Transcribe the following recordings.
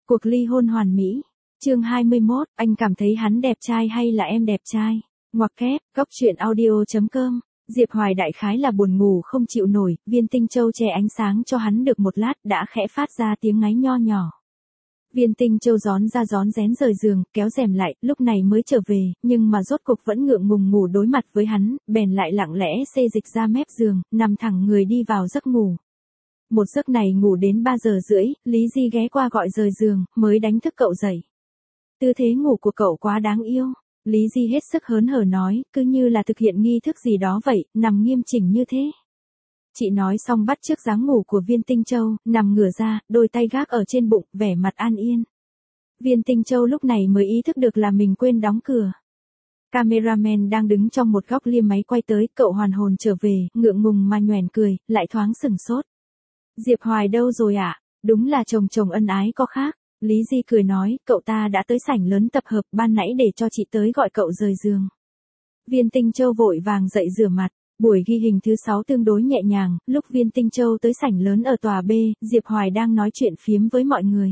Cuộc ly hôn hoàn mỹ. Chương 21, anh cảm thấy hắn đẹp trai hay là em đẹp trai? Ngoặc kép, góc truyện audio.com. Diệp Hoài đại khái là buồn ngủ không chịu nổi, viên tinh châu che ánh sáng cho hắn được một lát đã khẽ phát ra tiếng ngáy nho nhỏ. Viên tinh châu gión rén rời giường, kéo rèm lại, lúc này mới trở về, nhưng mà rốt cục vẫn ngượng ngùng ngủ đối mặt với hắn, bèn lại lặng lẽ xê dịch ra mép giường, nằm thẳng người đi vào giấc ngủ. Một giấc này ngủ đến 3 giờ rưỡi, Lý Di ghé qua gọi rời giường, mới đánh thức cậu dậy. Tư thế ngủ của cậu quá đáng yêu. Lý Di hết sức hớn hở nói, cứ như là thực hiện nghi thức gì đó vậy, nằm nghiêm chỉnh như thế. Chị nói xong bắt chước dáng ngủ của viên tinh châu, nằm ngửa ra, đôi tay gác ở trên bụng, vẻ mặt an yên. Viên tinh châu lúc này mới ý thức được là mình quên đóng cửa. Cameraman đang đứng trong một góc liêm máy quay tới, cậu hoàn hồn trở về, ngượng ngùng mà nhoẻn cười, lại thoáng sửng sốt. Diệp Hoài đâu rồi ạ? Đúng là chồng ân ái có khác. Lý Di cười nói, cậu ta đã tới sảnh lớn tập hợp, ban nãy để cho chị tới gọi cậu rời giường. Viên tinh châu vội vàng dậy rửa mặt. Buổi ghi hình thứ 6 tương đối nhẹ nhàng, lúc viên tinh châu tới sảnh lớn ở tòa B, Diệp Hoài đang nói chuyện phiếm với mọi người.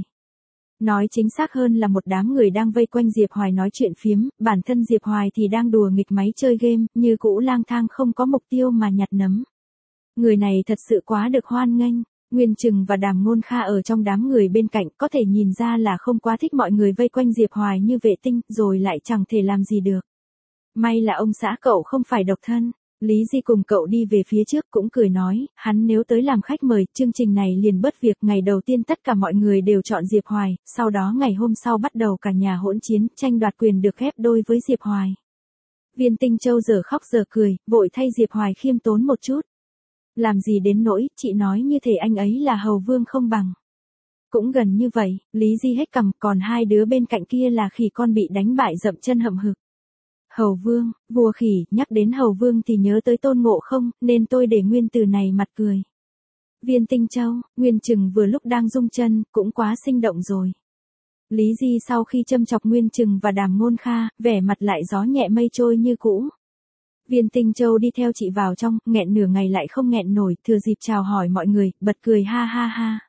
Nói chính xác hơn là một đám người đang vây quanh Diệp Hoài nói chuyện phiếm, bản thân Diệp Hoài thì đang đùa nghịch máy chơi game, như cũ lang thang không có mục tiêu mà nhặt nấm. Người này thật sự quá được hoan nghênh. Nguyên Trừng và Đàm Ngôn Kha ở trong đám người bên cạnh có thể nhìn ra là không quá thích mọi người vây quanh Diệp Hoài như vệ tinh, rồi lại chẳng thể làm gì được. May là ông xã cậu không phải độc thân. Lý Di cùng cậu đi về phía trước cũng cười nói, hắn nếu tới làm khách mời, chương trình này liền bớt việc. Ngày đầu tiên tất cả mọi người đều chọn Diệp Hoài, sau đó ngày hôm sau bắt đầu cả nhà hỗn chiến, tranh đoạt quyền được ghép đôi với Diệp Hoài. Viên Tinh Châu giờ khóc giờ cười, vội thay Diệp Hoài khiêm tốn một chút. Làm gì đến nỗi, chị nói như thể anh ấy là hầu vương không bằng. Cũng gần như vậy, Lý Di hết cằm, còn hai đứa bên cạnh kia là khỉ con bị đánh bại dậm chân hậm hực. Hầu vương, vua khỉ, nhắc đến hầu vương thì nhớ tới Tôn Ngộ Không, nên tôi để nguyên từ này mặt cười. Viên Tinh Châu, Nguyên Trừng vừa lúc đang rung chân, cũng quá sinh động rồi. Lý Di sau khi châm chọc Nguyên Trừng và Đàm Ngôn Kha, vẻ mặt lại gió nhẹ mây trôi như cũ. Viên Tinh Châu đi theo chị vào trong, nghẹn nửa ngày lại không nghẹn nổi, thừa dịp chào hỏi mọi người, bật cười ha ha ha.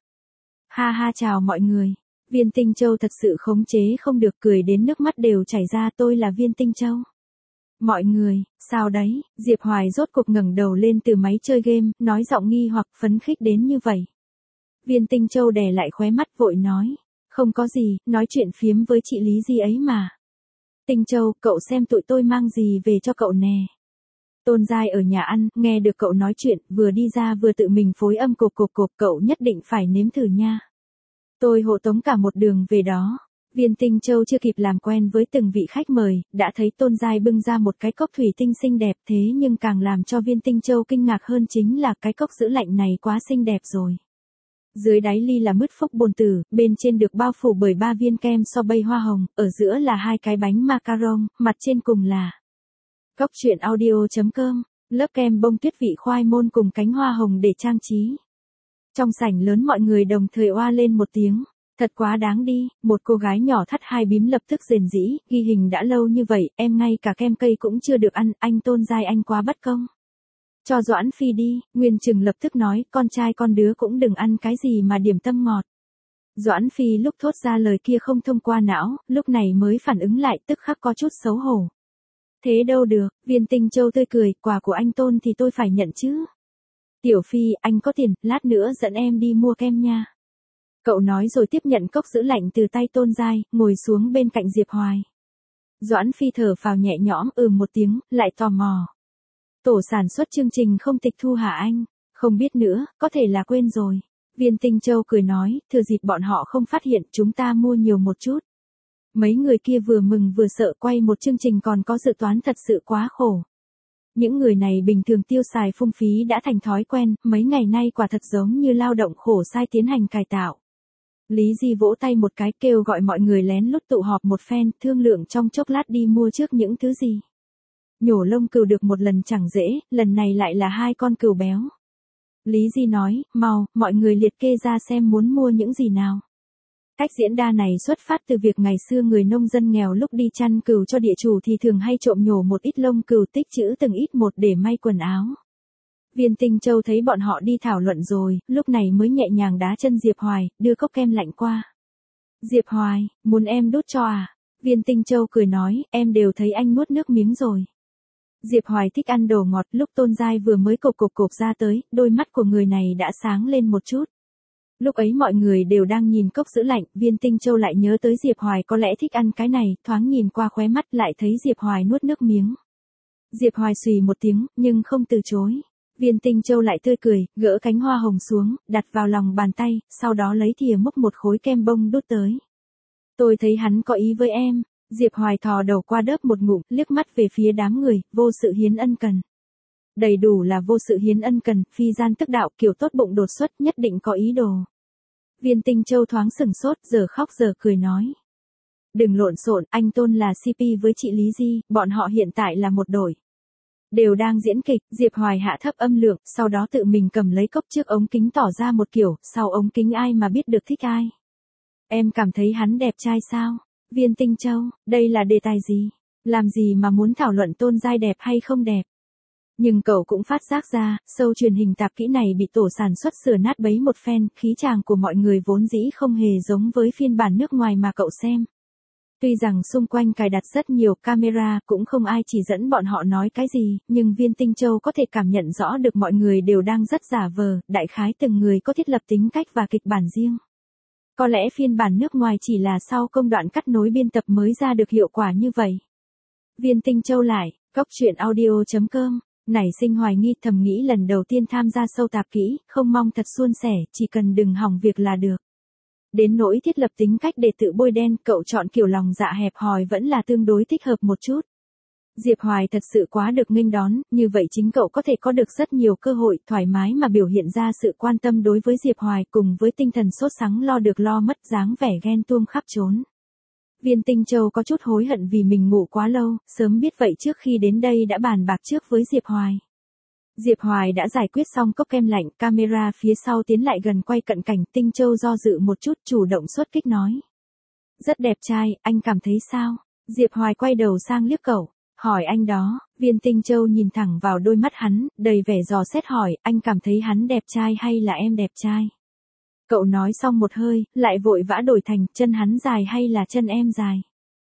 Ha ha chào mọi người. Viên Tinh Châu thật sự khống chế không được, cười đến nước mắt đều chảy ra, tôi là Viên Tinh Châu. Mọi người, sao đấy? Diệp Hoài rốt cuộc ngẩng đầu lên từ máy chơi game, nói giọng nghi hoặc phấn khích đến như vậy. Viên Tinh Châu đè lại khóe mắt vội nói, không có gì, nói chuyện phiếm với chị Lý Di ấy mà. Tinh Châu, cậu xem tụi tôi mang gì về cho cậu nè. Tôn Giai ở nhà ăn, nghe được cậu nói chuyện, vừa đi ra vừa tự mình phối âm cộp, cậu nhất định phải nếm thử nha. Tôi hộ tống cả một đường về đó. Viên Tinh Châu chưa kịp làm quen với từng vị khách mời, đã thấy Tôn Giai bưng ra một cái cốc thủy tinh xinh đẹp, thế nhưng càng làm cho Viên Tinh Châu kinh ngạc hơn chính là cái cốc giữ lạnh này quá xinh đẹp rồi. Dưới đáy ly là mứt phốc bồn tử, bên trên được bao phủ bởi 3 viên kem so bay hoa hồng, ở giữa là 2 cái bánh macaron, mặt trên cùng là góc truyện audio.com, lớp kem bông tuyết vị khoai môn cùng cánh hoa hồng để trang trí. Trong sảnh lớn mọi người đồng thời oa lên một tiếng, thật quá đáng đi, một cô gái nhỏ thắt hai bím lập tức rền rĩ, ghi hình đã lâu như vậy, em ngay cả kem cây cũng chưa được ăn, anh Tôn Giai anh quá bất công. Cho Doãn Phi đi, Nguyên Trừng lập tức nói, con trai con đứa cũng đừng ăn cái gì mà điểm tâm ngọt. Doãn Phi lúc thốt ra lời kia không thông qua não, lúc này mới phản ứng lại, tức khắc có chút xấu hổ. Thế đâu được, Viên Tinh Châu tươi cười, quà của anh Tôn thì tôi phải nhận chứ. Tiểu Phi, anh có tiền, lát nữa dẫn em đi mua kem nha. Cậu nói rồi tiếp nhận cốc giữ lạnh từ tay Tôn Giai, ngồi xuống bên cạnh Diệp Hoài. Doãn Phi thở phào nhẹ nhõm, một tiếng, lại tò mò. Tổ sản xuất chương trình không tịch thu hả anh? Không biết nữa, có thể là quên rồi. Viên Tinh Châu cười nói, thừa dịp bọn họ không phát hiện, chúng ta mua nhiều một chút. Mấy người kia vừa mừng vừa sợ, quay một chương trình còn có dự toán thật sự quá khổ. Những người này bình thường tiêu xài phung phí đã thành thói quen, mấy ngày nay quả thật giống như lao động khổ sai tiến hành cải tạo. Lý Di vỗ tay một cái kêu gọi mọi người lén lút tụ họp một phen, thương lượng trong chốc lát đi mua trước những thứ gì. Nhổ lông cừu được một lần chẳng dễ, lần này lại là 2 con cừu béo. Lý Di nói, mau, mọi người liệt kê ra xem muốn mua những gì nào. Cách diễn đa này xuất phát từ việc ngày xưa người nông dân nghèo lúc đi chăn cừu cho địa chủ thì thường hay trộm nhổ một ít lông cừu tích trữ từng ít một để may quần áo. Viên Tinh Châu thấy bọn họ đi thảo luận rồi, lúc này mới nhẹ nhàng đá chân Diệp Hoài, đưa cốc kem lạnh qua. Diệp Hoài, muốn em đút cho à? Viên Tinh Châu cười nói, em đều thấy anh nuốt nước miếng rồi. Diệp Hoài thích ăn đồ ngọt, lúc Tôn Giai vừa mới cộp ra tới, đôi mắt của người này đã sáng lên một chút. Lúc ấy mọi người đều đang nhìn cốc sữa lạnh, Viên Tinh Châu lại nhớ tới Diệp Hoài có lẽ thích ăn cái này, thoáng nhìn qua khóe mắt lại thấy Diệp Hoài nuốt nước miếng. Diệp Hoài xùy một tiếng, nhưng không từ chối. Viên Tinh Châu lại tươi cười, gỡ cánh hoa hồng xuống, đặt vào lòng bàn tay, sau đó lấy thìa múc một khối kem bông đút tới. Tôi thấy hắn có ý với em. Diệp Hoài thò đầu qua đớp một ngụm, liếc mắt về phía đám người, vô sự hiến ân cần. Đầy đủ là vô sự hiến ân cần, phi gian tức đạo, kiểu tốt bụng đột xuất, nhất định có ý đồ. Viên Tinh Châu thoáng sừng sốt, giờ khóc giờ cười nói. Đừng lộn xộn, anh Tôn là CP với chị Lý Di, bọn họ hiện tại là một đội. Đều đang diễn kịch, Diệp Hoài hạ thấp âm lượng, sau đó tự mình cầm lấy cốc trước ống kính tỏ ra một kiểu, sau ống kính ai mà biết được thích ai. Em cảm thấy hắn đẹp trai sao? Viên Tinh Châu, đây là đề tài gì? Làm gì mà muốn thảo luận Tôn Giai đẹp hay không đẹp? Nhưng cậu cũng phát giác ra, show truyền hình tạp kỹ này bị tổ sản xuất sửa nát bấy một phen, khí chàng của mọi người vốn dĩ không hề giống với phiên bản nước ngoài mà cậu xem. Tuy rằng xung quanh cài đặt rất nhiều camera, cũng không ai chỉ dẫn bọn họ nói cái gì, nhưng Viên Tinh Châu có thể cảm nhận rõ được mọi người đều đang rất giả vờ, đại khái từng người có thiết lập tính cách và kịch bản riêng. Có lẽ phiên bản nước ngoài chỉ là sau công đoạn cắt nối biên tập mới ra được hiệu quả như vậy. Viên Tinh Châu lại, coctruyện.audio.com, nảy sinh hoài nghi, thầm nghĩ lần đầu tiên tham gia show tạp kỹ, không mong thật suôn sẻ, chỉ cần đừng hỏng việc là được. Đến nỗi thiết lập tính cách để tự bôi đen, cậu chọn kiểu lòng dạ hẹp hòi vẫn là tương đối thích hợp một chút. Diệp Hoài thật sự quá được nghênh đón, như vậy chính cậu có thể có được rất nhiều cơ hội thoải mái mà biểu hiện ra sự quan tâm đối với Diệp Hoài, cùng với tinh thần sốt sắng lo được lo mất, dáng vẻ ghen tuông khắp trốn. Viên Tinh Châu có chút hối hận vì mình ngủ quá lâu, sớm biết vậy trước khi đến đây đã bàn bạc trước với Diệp Hoài. Diệp Hoài đã giải quyết xong cốc kem lạnh, camera phía sau tiến lại gần quay cận cảnh, Tinh Châu do dự một chút, chủ động xuất kích nói. Rất đẹp trai, anh cảm thấy sao? Diệp Hoài quay đầu sang liếc cậu, hỏi anh đó. Viên Tinh Châu nhìn thẳng vào đôi mắt hắn, đầy vẻ dò xét hỏi, anh cảm thấy hắn đẹp trai hay là em đẹp trai? Cậu nói xong một hơi, lại vội vã đổi thành, chân hắn dài hay là chân em dài?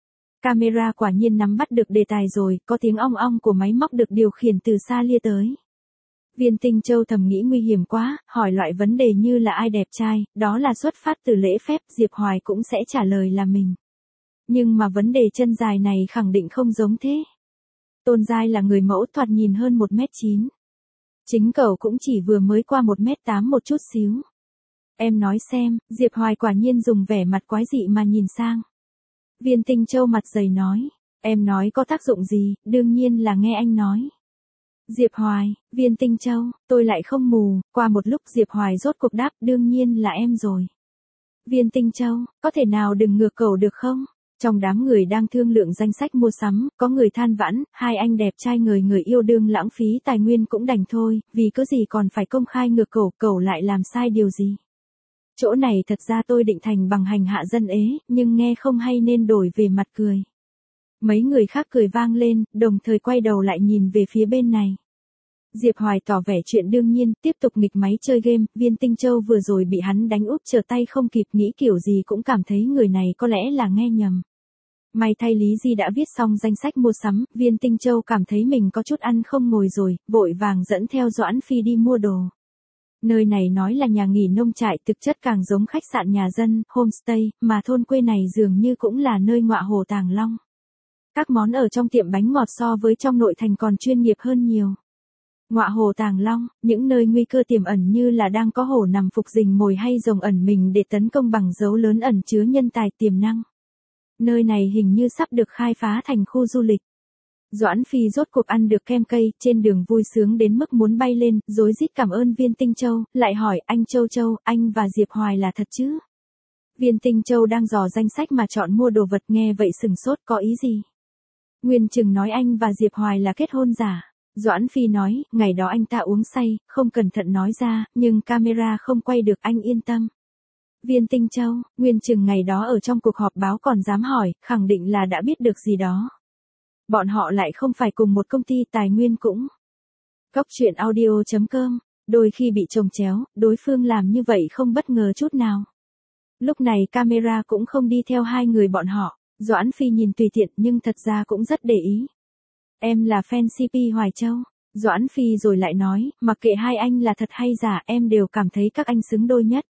Camera quả nhiên nắm bắt được đề tài rồi, có tiếng ong ong của máy móc được điều khiển từ xa lia tới. Viên Tinh Châu thầm nghĩ nguy hiểm quá, hỏi loại vấn đề như là ai đẹp trai, đó là xuất phát từ lễ phép, Diệp Hoài cũng sẽ trả lời là mình. Nhưng mà vấn đề chân dài này khẳng định không giống thế. Tôn Giai là người mẫu thoạt nhìn hơn 1m9. Chính cậu cũng chỉ vừa mới qua 1m8 một chút xíu. Em nói xem, Diệp Hoài quả nhiên dùng vẻ mặt quái dị mà nhìn sang. Viên Tinh Châu mặt dày nói, em nói có tác dụng gì, đương nhiên là nghe anh nói. Diệp Hoài, Viên Tinh Châu, tôi lại không mù, qua một lúc Diệp Hoài rốt cuộc đáp, đương nhiên là em rồi. Viên Tinh Châu, có thể nào đừng ngược cầu được không? Trong đám người đang thương lượng danh sách mua sắm, có người than vãn, hai anh đẹp trai người yêu đương lãng phí tài nguyên cũng đành thôi, vì có gì còn phải công khai ngược cầu lại làm sai điều gì. Chỗ này thật ra tôi định thành bằng hành hạ dân ế, nhưng nghe không hay nên đổi về mặt cười. Mấy người khác cười vang lên, đồng thời quay đầu lại nhìn về phía bên này. Diệp Hoài tỏ vẻ chuyện đương nhiên, tiếp tục nghịch máy chơi game, Viên Tinh Châu vừa rồi bị hắn đánh úp trở tay không kịp, nghĩ kiểu gì cũng cảm thấy người này có lẽ là nghe nhầm. May thay Lý Di đã viết xong danh sách mua sắm, Viên Tinh Châu cảm thấy mình có chút ăn không ngồi rồi, vội vàng dẫn theo Doãn Phi đi mua đồ. Nơi này nói là nhà nghỉ nông trại, thực chất càng giống khách sạn nhà dân, homestay, mà thôn quê này dường như cũng là nơi ngọa hồ Tàng Long. Các món ở trong tiệm bánh ngọt so với trong nội thành còn chuyên nghiệp hơn nhiều. Ngọa hồ Tàng Long, những nơi nguy cơ tiềm ẩn như là đang có hổ nằm phục rình mồi hay rồng ẩn mình để tấn công bằng dấu lớn ẩn chứa nhân tài tiềm năng. Nơi này hình như sắp được khai phá thành khu du lịch. Doãn Phi rốt cuộc ăn được kem cây, trên đường vui sướng đến mức muốn bay lên, rối rít cảm ơn Viên Tinh Châu, lại hỏi, anh Châu, anh và Diệp Hoài là thật chứ? Viên Tinh Châu đang dò danh sách mà chọn mua đồ vật, nghe vậy sừng sốt, có ý gì? Nguyên Trừng nói anh và Diệp Hoài là kết hôn giả. Doãn Phi nói, ngày đó anh ta uống say, không cẩn thận nói ra, nhưng camera không quay được, anh yên tâm. Viên Tinh Châu, Nguyên Trừng ngày đó ở trong cuộc họp báo còn dám hỏi, khẳng định là đã biết được gì đó. Bọn họ lại không phải cùng một công ty, tài nguyên cũng. Coctruyện.audio.com, đôi khi bị chồng chéo, đối phương làm như vậy không bất ngờ chút nào. Lúc này camera cũng không đi theo hai người bọn họ, Doãn Phi nhìn tùy tiện nhưng thật ra cũng rất để ý. Em là fan CP Hoài Châu. Doãn Phi rồi lại nói, mặc kệ hai anh là thật hay giả em đều cảm thấy các anh xứng đôi nhất.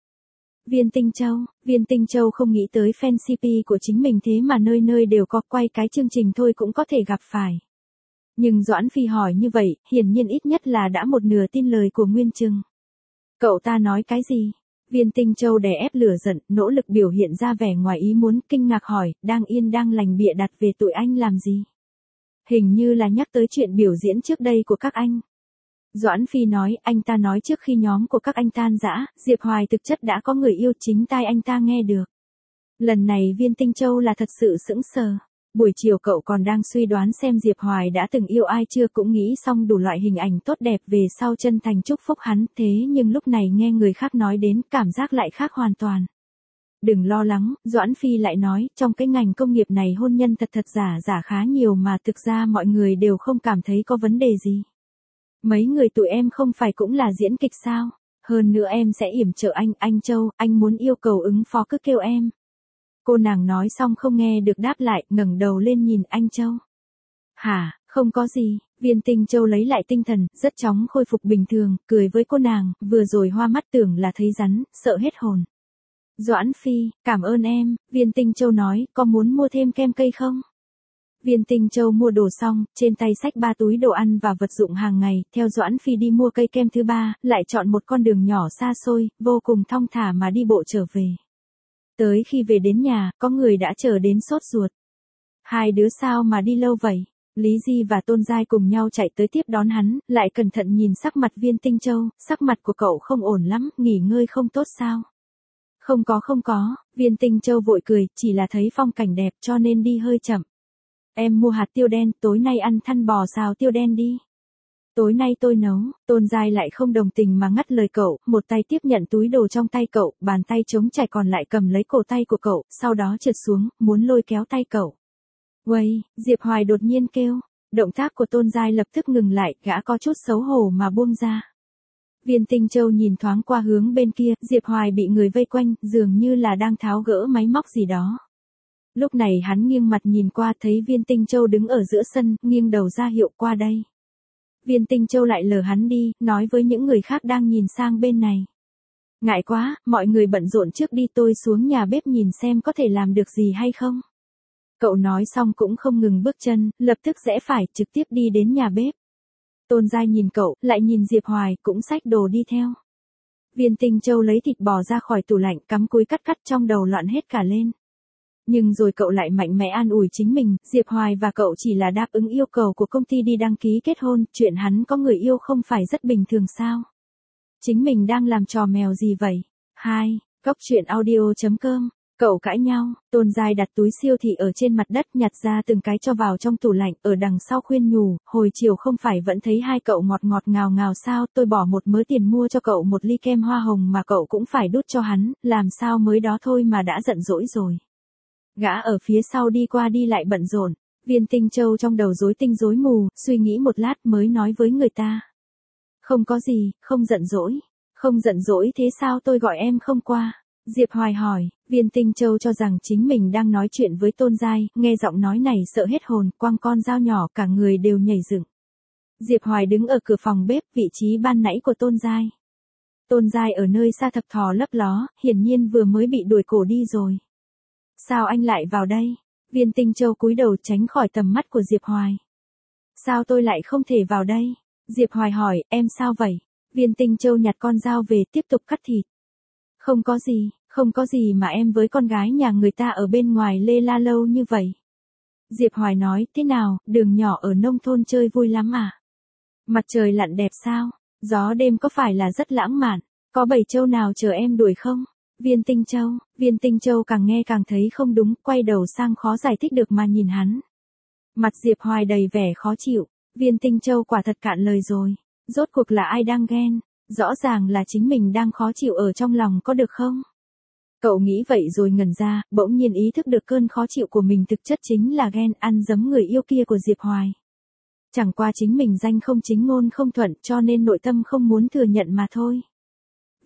Viên Tinh Châu không nghĩ tới fan CP của chính mình thế mà nơi nơi đều có, quay cái chương trình thôi cũng có thể gặp phải. Nhưng Doãn Phi hỏi như vậy, hiển nhiên ít nhất là đã một nửa tin lời của Nguyên Trừng. Cậu ta nói cái gì? Viên Tinh Châu đè ép lửa giận, nỗ lực biểu hiện ra vẻ ngoài ý muốn, kinh ngạc hỏi, đang yên đang lành bịa đặt về tụi anh làm gì? Hình như là nhắc tới chuyện biểu diễn trước đây của các anh. Doãn Phi nói, anh ta nói trước khi nhóm của các anh tan rã, Diệp Hoài thực chất đã có người yêu, chính tai anh ta nghe được. Lần này Viên Tinh Châu là thật sự sững sờ. Buổi chiều cậu còn đang suy đoán xem Diệp Hoài đã từng yêu ai chưa, cũng nghĩ xong đủ loại hình ảnh tốt đẹp về sau chân thành chúc phúc hắn, thế nhưng lúc này nghe người khác nói đến, cảm giác lại khác hoàn toàn. Đừng lo lắng, Doãn Phi lại nói, trong cái ngành công nghiệp này hôn nhân thật giả khá nhiều mà thực ra mọi người đều không cảm thấy có vấn đề gì. Mấy người tụi em không phải cũng là diễn kịch sao? Hơn nữa em sẽ yểm trợ anh Châu, anh muốn yêu cầu ứng phó cứ kêu em. Cô nàng nói xong không nghe được đáp lại, ngẩng đầu lên nhìn anh Châu. Hả, không có gì, Viên Tinh Châu lấy lại tinh thần, rất chóng khôi phục bình thường, cười với cô nàng, vừa rồi hoa mắt tưởng là thấy rắn, sợ hết hồn. Doãn Phi, cảm ơn em, Viên Tinh Châu nói, có muốn mua thêm kem cây không? Viên Tinh Châu mua đồ xong, trên tay xách 3 túi đồ ăn và vật dụng hàng ngày, theo Doãn Phi đi mua cây kem thứ 3, lại chọn một con đường nhỏ xa xôi, vô cùng thong thả mà đi bộ trở về. Tới khi về đến nhà, có người đã chờ đến sốt ruột. Hai đứa sao mà đi lâu vậy? Lý Di và Tôn Giai cùng nhau chạy tới tiếp đón hắn, lại cẩn thận nhìn sắc mặt Viên Tinh Châu, sắc mặt của cậu không ổn lắm, nghỉ ngơi không tốt sao? Không có, Viên Tinh Châu vội cười, chỉ là thấy phong cảnh đẹp cho nên đi hơi chậm. Em mua hạt tiêu đen, tối nay ăn thăn bò xào tiêu đen đi. Tối nay tôi nấu, Tôn Giai lại không đồng tình mà ngắt lời cậu, một tay tiếp nhận túi đồ trong tay cậu, bàn tay trống trải còn lại cầm lấy cổ tay của cậu, sau đó trượt xuống, muốn lôi kéo tay cậu. Uầy, Diệp Hoài đột nhiên kêu, động tác của Tôn Giai lập tức ngừng lại, gã có chút xấu hổ mà buông ra. Viên Tinh Châu nhìn thoáng qua hướng bên kia, Diệp Hoài bị người vây quanh, dường như là đang tháo gỡ máy móc gì đó. Lúc này hắn nghiêng mặt nhìn qua thấy Viên Tinh Châu đứng ở giữa sân, nghiêng đầu ra hiệu qua đây. Viên Tinh Châu lại lờ hắn đi, nói với những người khác đang nhìn sang bên này. Ngại quá, mọi người bận rộn trước đi, tôi xuống nhà bếp nhìn xem có thể làm được gì hay không. Cậu nói xong cũng không ngừng bước chân, lập tức rẽ phải, trực tiếp đi đến nhà bếp. Tôn Giai nhìn cậu, lại nhìn Diệp Hoài, cũng xách đồ đi theo. Viên Tinh Châu lấy thịt bò ra khỏi tủ lạnh, cắm cúi cắt trong đầu loạn hết cả lên. Nhưng rồi cậu lại mạnh mẽ an ủi chính mình, Diệp Hoài và cậu chỉ là đáp ứng yêu cầu của công ty đi đăng ký kết hôn, chuyện hắn có người yêu không phải rất bình thường sao? Chính mình đang làm trò mèo gì vậy? 2. Cốc truyện audio.com. Cậu cãi nhau, Tôn Giai đặt túi siêu thị ở trên mặt đất, nhặt ra từng cái cho vào trong tủ lạnh, ở đằng sau khuyên nhủ, hồi chiều không phải vẫn thấy hai cậu ngọt ngào ngào sao, tôi bỏ một mớ tiền mua cho cậu một ly kem hoa hồng mà cậu cũng phải đút cho hắn, làm sao mới đó thôi mà đã giận dỗi rồi. Gã ở phía sau đi qua đi lại bận rộn, Viên Tinh Châu trong đầu rối tinh rối mù, suy nghĩ một lát mới nói với người ta. Không có gì, không giận dỗi thế sao tôi gọi em không qua? Diệp Hoài hỏi, Viên Tinh Châu cho rằng chính mình đang nói chuyện với Tôn Giai, nghe giọng nói này sợ hết hồn, quăng con dao nhỏ cả người đều nhảy dựng. Diệp Hoài đứng ở cửa phòng bếp, vị trí ban nãy của Tôn Giai. Tôn Giai ở nơi xa thập thò lấp ló, hiển nhiên vừa mới bị đuổi cổ đi rồi. Sao anh lại vào đây? Viên Tinh Châu cúi đầu tránh khỏi tầm mắt của Diệp Hoài. Sao tôi lại không thể vào đây? Diệp Hoài hỏi, em sao vậy? Viên Tinh Châu nhặt con dao về tiếp tục cắt thịt. Không có gì mà em với con gái nhà người ta ở bên ngoài lê la lâu như vậy. Diệp Hoài nói, thế nào, đường nhỏ ở nông thôn chơi vui lắm à? Mặt trời lặn đẹp sao? Gió đêm có phải là rất lãng mạn? Có bầy trâu nào chờ em đuổi không? Viên Tinh Châu càng nghe càng thấy không đúng, quay đầu sang khó giải thích được mà nhìn hắn. Mặt Diệp Hoài đầy vẻ khó chịu, Viên Tinh Châu quả thật cạn lời rồi. Rốt cuộc là ai đang ghen? Rõ ràng là chính mình đang khó chịu ở trong lòng có được không? Cậu nghĩ vậy rồi ngẩn ra, bỗng nhiên ý thức được cơn khó chịu của mình thực chất chính là ghen ăn giấm người yêu kia của Diệp Hoài. Chẳng qua chính mình danh không chính ngôn không thuận cho nên nội tâm không muốn thừa nhận mà thôi.